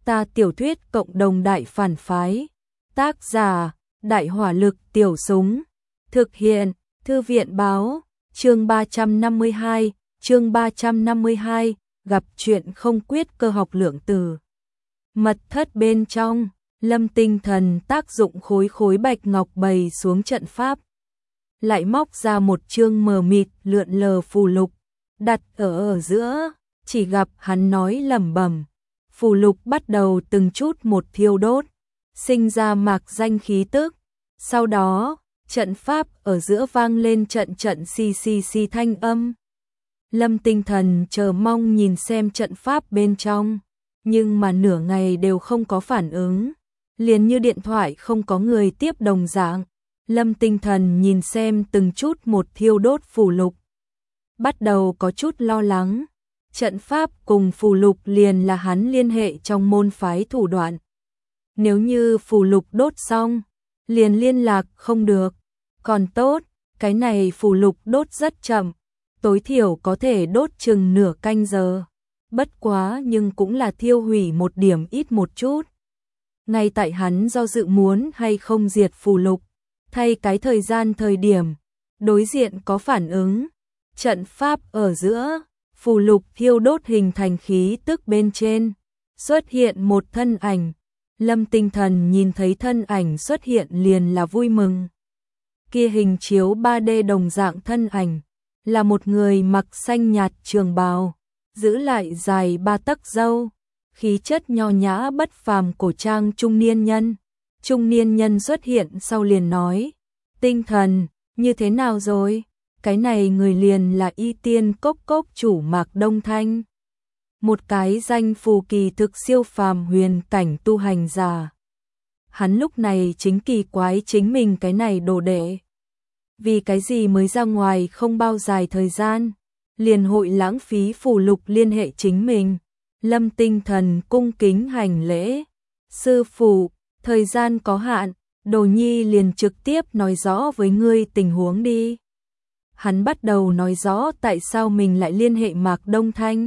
Ta tiểu thuyết cộng đồng đại phản phái. Tác giả, Đại hỏa lực tiểu súng. Thực hiện, Thư viện báo, chương 352, gặp chuyện không quyết cơ học lượng từ. Mật thất bên trong, Lâm Tinh Thần tác dụng khối bạch ngọc bày xuống trận pháp. Lại móc ra một chương mờ mịt lượn lờ phù lục, đặt ở giữa, chỉ gặp hắn nói lẩm bẩm. Phù lục bắt đầu từng chút một thiêu đốt, sinh ra mạc danh khí tức. Sau đó, trận pháp ở giữa vang lên trận xì thanh âm. Lâm Tinh Thần chờ mong nhìn xem trận pháp bên trong, nhưng mà nửa ngày đều không có phản ứng, liền như điện thoại không có người tiếp đồng dạng. Lâm Tinh Thần nhìn xem từng chút một thiêu đốt phù lục, bắt đầu có chút lo lắng. Trận pháp cùng phù lục liền là hắn liên hệ trong môn phái thủ đoạn. Nếu như phù lục đốt xong, liền liên lạc không được. Còn tốt, cái này phù lục đốt rất chậm, tối thiểu có thể đốt chừng nửa canh giờ. Bất quá nhưng cũng là thiêu hủy một điểm ít một chút. Ngay tại hắn do dự muốn hay không diệt phù lục, thay cái thời điểm, đối diện có phản ứng. Trận pháp ở giữa, phù lục thiêu đốt hình thành khí tức bên trên, xuất hiện một thân ảnh. Lâm Tinh Thần nhìn thấy thân ảnh xuất hiện liền là vui mừng. Kia hình chiếu 3D đồng dạng thân ảnh, là một người mặc xanh nhạt trường bào, giữ lại dài 3 tấc râu, khí chất nho nhã bất phàm cổ trang trung niên nhân. Trung niên nhân xuất hiện sau liền nói, Tinh Thần, như thế nào rồi? Cái này người liền là Y Tiên Cốc chủ Mạc Đông Thanh. Một cái danh phù kỳ thực siêu phàm huyền cảnh tu hành giả. Hắn lúc này chính kỳ quái chính mình cái này đồ đệ. Vì cái gì mới ra ngoài không bao dài thời gian, liền hội lãng phí phù lục liên hệ chính mình. Lâm Tinh Thần cung kính hành lễ. Sư phụ, thời gian có hạn, Đồ Nhi liền trực tiếp nói rõ với ngươi tình huống đi. Hắn bắt đầu nói rõ tại sao mình lại liên hệ Mạc Đông Thanh.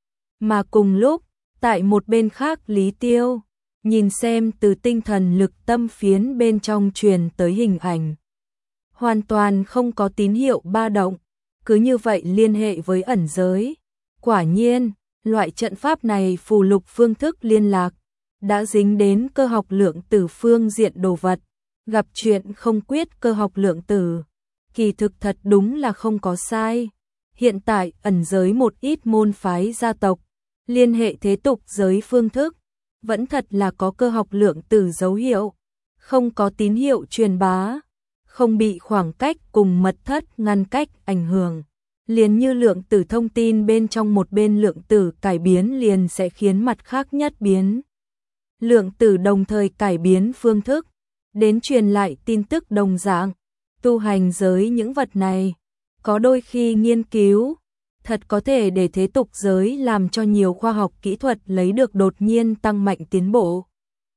Mà cùng lúc, tại một bên khác Lý Tiêu, nhìn xem từ tinh thần lực tâm phiến bên trong truyền tới hình ảnh. Hoàn toàn không có tín hiệu ba động, cứ như vậy liên hệ với ẩn giới. Quả nhiên, loại trận pháp này phù lục phương thức liên lạc, đã dính đến cơ học lượng tử phương diện đồ vật. Gặp chuyện không quyết cơ học lượng tử, kỳ thực thật đúng là không có sai. Hiện tại ẩn giới một ít môn phái gia tộc, liên hệ thế tục giới phương thức, vẫn thật là có cơ học lượng tử dấu hiệu, không có tín hiệu truyền bá, không bị khoảng cách cùng mật thất ngăn cách ảnh hưởng. Liền như lượng tử thông tin bên trong một bên lượng tử cải biến liền sẽ khiến mặt khác nhất biến. Lượng tử đồng thời cải biến phương thức, đến truyền lại tin tức đồng dạng. Tu hành giới những vật này, có đôi khi nghiên cứu, thật có thể để thế tục giới làm cho nhiều khoa học kỹ thuật lấy được đột nhiên tăng mạnh tiến bộ.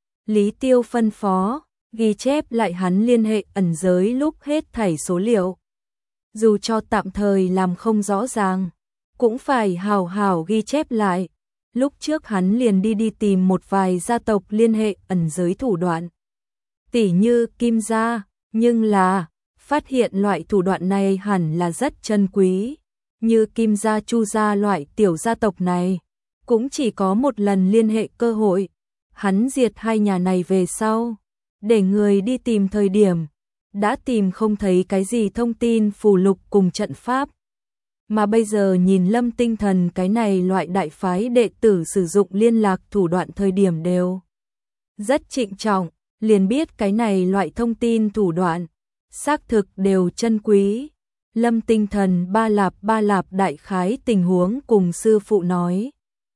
Lý Tiêu phân phó, ghi chép lại hắn liên hệ ẩn giới lúc hết thảy số liệu. Dù cho tạm thời làm không rõ ràng, cũng phải hào hào ghi chép lại. Lúc trước hắn liền đi tìm một vài gia tộc liên hệ ẩn giới thủ đoạn. Tỉ như Kim gia, nhưng là phát hiện loại thủ đoạn này hẳn là rất chân quý. Như Kim gia Chu gia loại tiểu gia tộc này, cũng chỉ có một lần liên hệ cơ hội. Hắn diệt hai nhà này về sau, để người đi tìm thời điểm, đã tìm không thấy cái gì thông tin phù lục cùng trận pháp. Mà bây giờ nhìn Lâm Tinh Thần cái này loại đại phái đệ tử sử dụng liên lạc thủ đoạn thời điểm đều rất trịnh trọng, liền biết cái này loại thông tin thủ đoạn xác thực đều chân quý. Lâm Tinh Thần ba lạp đại khái tình huống cùng sư phụ nói.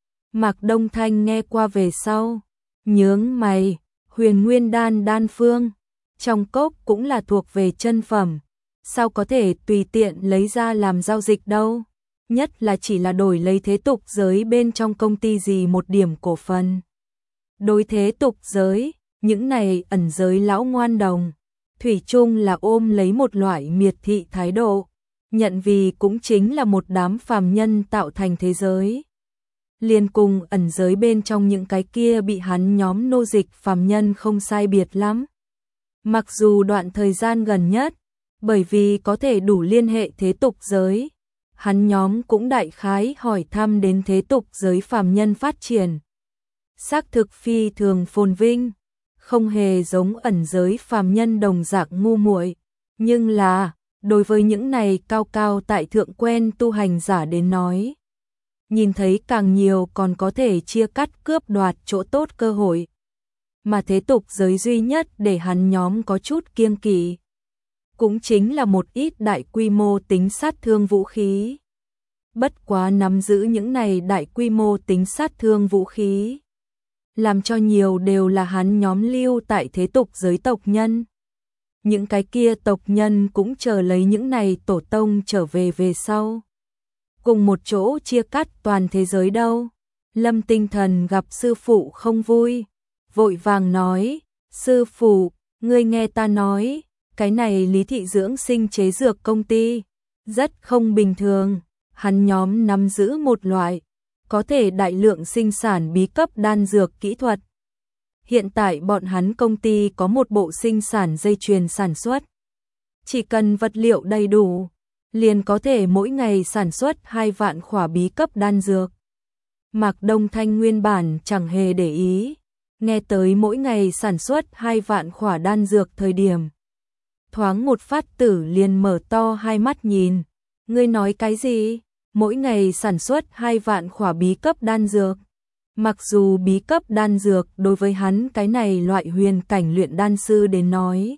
Mạc Đông Thanh nghe qua về sau, nhướng mày, Huyền Nguyên đan phương, trong cốc cũng là thuộc về chân phẩm, sao có thể tùy tiện lấy ra làm giao dịch đâu, nhất là chỉ là đổi lấy thế tục giới bên trong công ty gì một điểm cổ phần. Đối thế tục giới, những này ẩn giới lão ngoan đồng, thủy chung là ôm lấy một loại miệt thị thái độ, nhận vì cũng chính là một đám phàm nhân tạo thành thế giới. liền cùng ẩn giới bên trong những cái kia bị hắn nhóm nô dịch phàm nhân không sai biệt lắm. Mặc dù đoạn thời gian gần nhất, bởi vì có thể đủ liên hệ thế tục giới, hắn nhóm cũng đại khái hỏi thăm đến thế tục giới phàm nhân phát triển. Xác thực phi thường phồn vinh, không hề giống ẩn giới phàm nhân đồng dạng ngu muội, nhưng là, đối với những này cao cao tại thượng quen tu hành giả đến nói, nhìn thấy càng nhiều còn có thể chia cắt cướp đoạt chỗ tốt cơ hội. Mà thế tục giới duy nhất để hắn nhóm có chút kiêng kỵ, cũng chính là một ít đại quy mô tính sát thương vũ khí. Bất quá nắm giữ những này đại quy mô tính sát thương vũ khí, làm cho nhiều đều là hắn nhóm lưu tại thế tục giới tộc nhân. Những cái kia tộc nhân cũng chờ lấy những này tổ tông trở về sau. Cùng một chỗ chia cắt toàn thế giới đâu. Lâm Tinh Thần gặp sư phụ không vui, vội vàng nói, sư phụ, ngươi nghe ta nói, cái này Lý Thị dưỡng sinh chế dược công ty, rất không bình thường, hắn nhóm nắm giữ một loại, có thể đại lượng sinh sản bí cấp đan dược kỹ thuật. Hiện tại bọn hắn công ty có một bộ sinh sản dây chuyền sản xuất. Chỉ cần vật liệu đầy đủ, liền có thể mỗi ngày sản xuất 2 vạn khỏa bí cấp đan dược. Mạc Đông Thanh nguyên bản chẳng hề để ý, nghe tới mỗi ngày sản xuất 2 vạn khỏa đan dược thời điểm. Thoáng một phát tử liền mở to hai mắt nhìn, ngươi nói cái gì? Mỗi ngày sản xuất 2 vạn khỏa bí cấp đan dược. Mặc dù bí cấp đan dược đối với hắn cái này loại huyền cảnh luyện đan sư đến nói,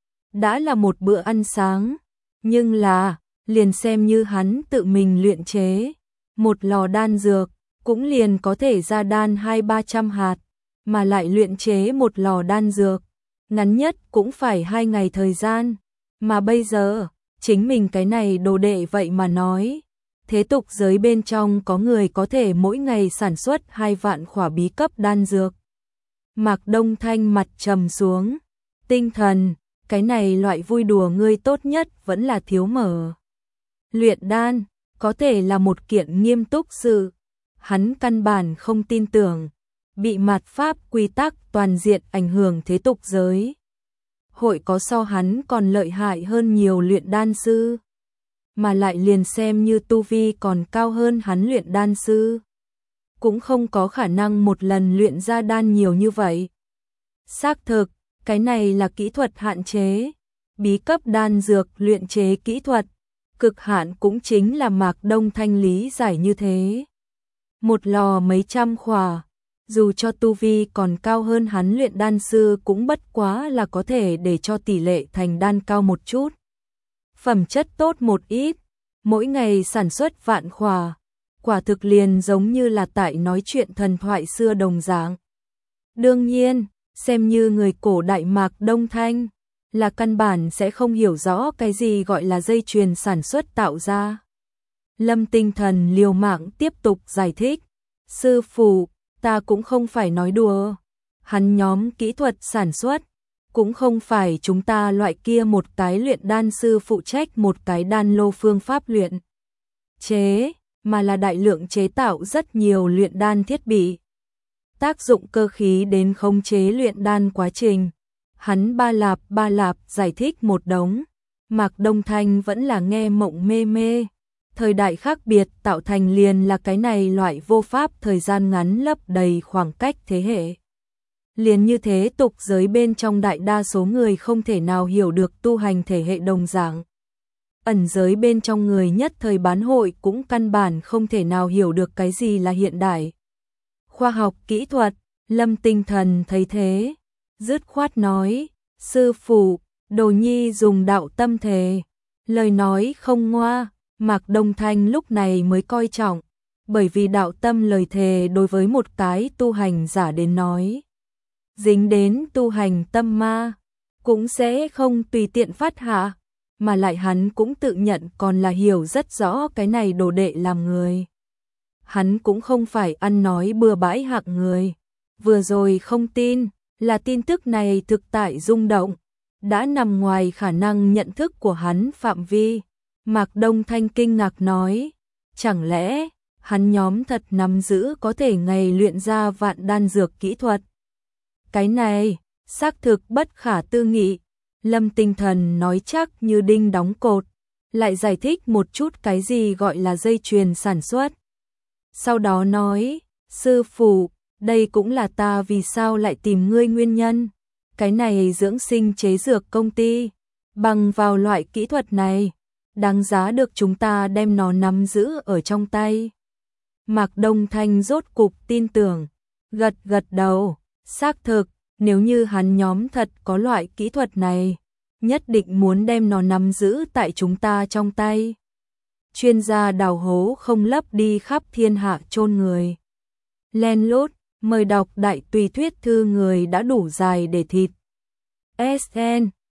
đã là một bữa ăn sáng, nhưng là, liền xem như hắn tự mình luyện chế, một lò đan dược, cũng liền có thể ra đan 200-300 hạt, mà lại luyện chế một lò đan dược, ngắn nhất cũng phải 2 ngày thời gian, mà bây giờ, chính mình cái này đồ đệ vậy mà nói, thế tục giới bên trong có người có thể mỗi ngày sản xuất 2 vạn khỏa bí cấp đan dược. Mạc Đông Thanh mặt trầm xuống, Tinh Thần, cái này loại vui đùa ngươi tốt nhất vẫn là thiếu mở. Luyện đan, có thể là một kiện nghiêm túc sự, hắn căn bản không tin tưởng, bị mạt pháp quy tắc toàn diện ảnh hưởng thế tục giới. Hội có so hắn còn lợi hại hơn nhiều luyện đan sư, mà lại liền xem như tu vi còn cao hơn hắn luyện đan sư, cũng không có khả năng một lần luyện ra đan nhiều như vậy. Xác thực, cái này là kỹ thuật hạn chế, bí cấp đan dược luyện chế kỹ thuật, cực hạn cũng chính là Mạc Đông Thanh lý giải như thế. Một lò mấy trăm khỏa, dù cho tu vi còn cao hơn hắn luyện đan sư cũng bất quá là có thể để cho tỷ lệ thành đan cao một chút. Phẩm chất tốt một ít, mỗi ngày sản xuất vạn khỏa, quả thực liền giống như là tại nói chuyện thần thoại xưa đồng dạng. Đương nhiên, xem như người cổ đại Mạc Đông Thanh, là căn bản sẽ không hiểu rõ cái gì gọi là dây chuyền sản xuất tạo ra. Lâm Tinh Thần liều mạng tiếp tục giải thích, sư phụ, ta cũng không phải nói đùa, hắn nhóm kỹ thuật sản xuất, cũng không phải chúng ta loại kia một cái luyện đan sư phụ trách một cái đan lô phương pháp luyện chế, mà là đại lượng chế tạo rất nhiều luyện đan thiết bị. Tác dụng cơ khí đến khống chế luyện đan quá trình. Hắn ba lạp giải thích một đống, Mạc Đông Thanh vẫn là nghe mộng mê mê. Thời đại khác biệt tạo thành liền là cái này loại vô pháp thời gian ngắn lấp đầy khoảng cách thế hệ. Liền như thế tục giới bên trong đại đa số người không thể nào hiểu được tu hành thể hệ đồng dạng. Ẩn giới bên trong người nhất thời bán hội cũng căn bản không thể nào hiểu được cái gì là hiện đại. Khoa học kỹ thuật, Lâm Tinh Thần thấy thế, dứt khoát nói, sư phụ, đồ nhi dùng đạo tâm thề, lời nói không ngoa. Mạc Đông Thanh lúc này mới coi trọng, bởi vì đạo tâm lời thề đối với một cái tu hành giả đến nói, dính đến tu hành tâm ma, cũng sẽ không tùy tiện phát hạ, mà lại hắn cũng tự nhận còn là hiểu rất rõ cái này đồ đệ làm người. Hắn cũng không phải ăn nói bừa bãi hạng người, vừa rồi không tin, là tin tức này thực tại rung động, đã nằm ngoài khả năng nhận thức của hắn phạm vi. Mạc Đông Thanh kinh ngạc nói, chẳng lẽ hắn nhóm thật nắm giữ có thể ngày luyện ra vạn đan dược kỹ thuật. Cái này, xác thực bất khả tư nghị, Lâm Tinh Thần nói chắc như đinh đóng cột, lại giải thích một chút cái gì gọi là dây chuyền sản xuất. Sau đó nói, sư phụ, đây cũng là ta vì sao lại tìm ngươi nguyên nhân. Cái này dưỡng sinh chế dược công ty, bằng vào loại kỹ thuật này, đáng giá được chúng ta đem nó nắm giữ ở trong tay. Mạc Đông Thanh rốt cục tin tưởng, gật gật đầu, xác thực, nếu như hắn nhóm thật có loại kỹ thuật này, nhất định muốn đem nó nắm giữ tại chúng ta trong tay. Chuyên gia đào hố không lấp đi khắp thiên hạ chôn người. Len lút, mời đọc đại tùy thuyết thư người đã đủ dài để thịt. SN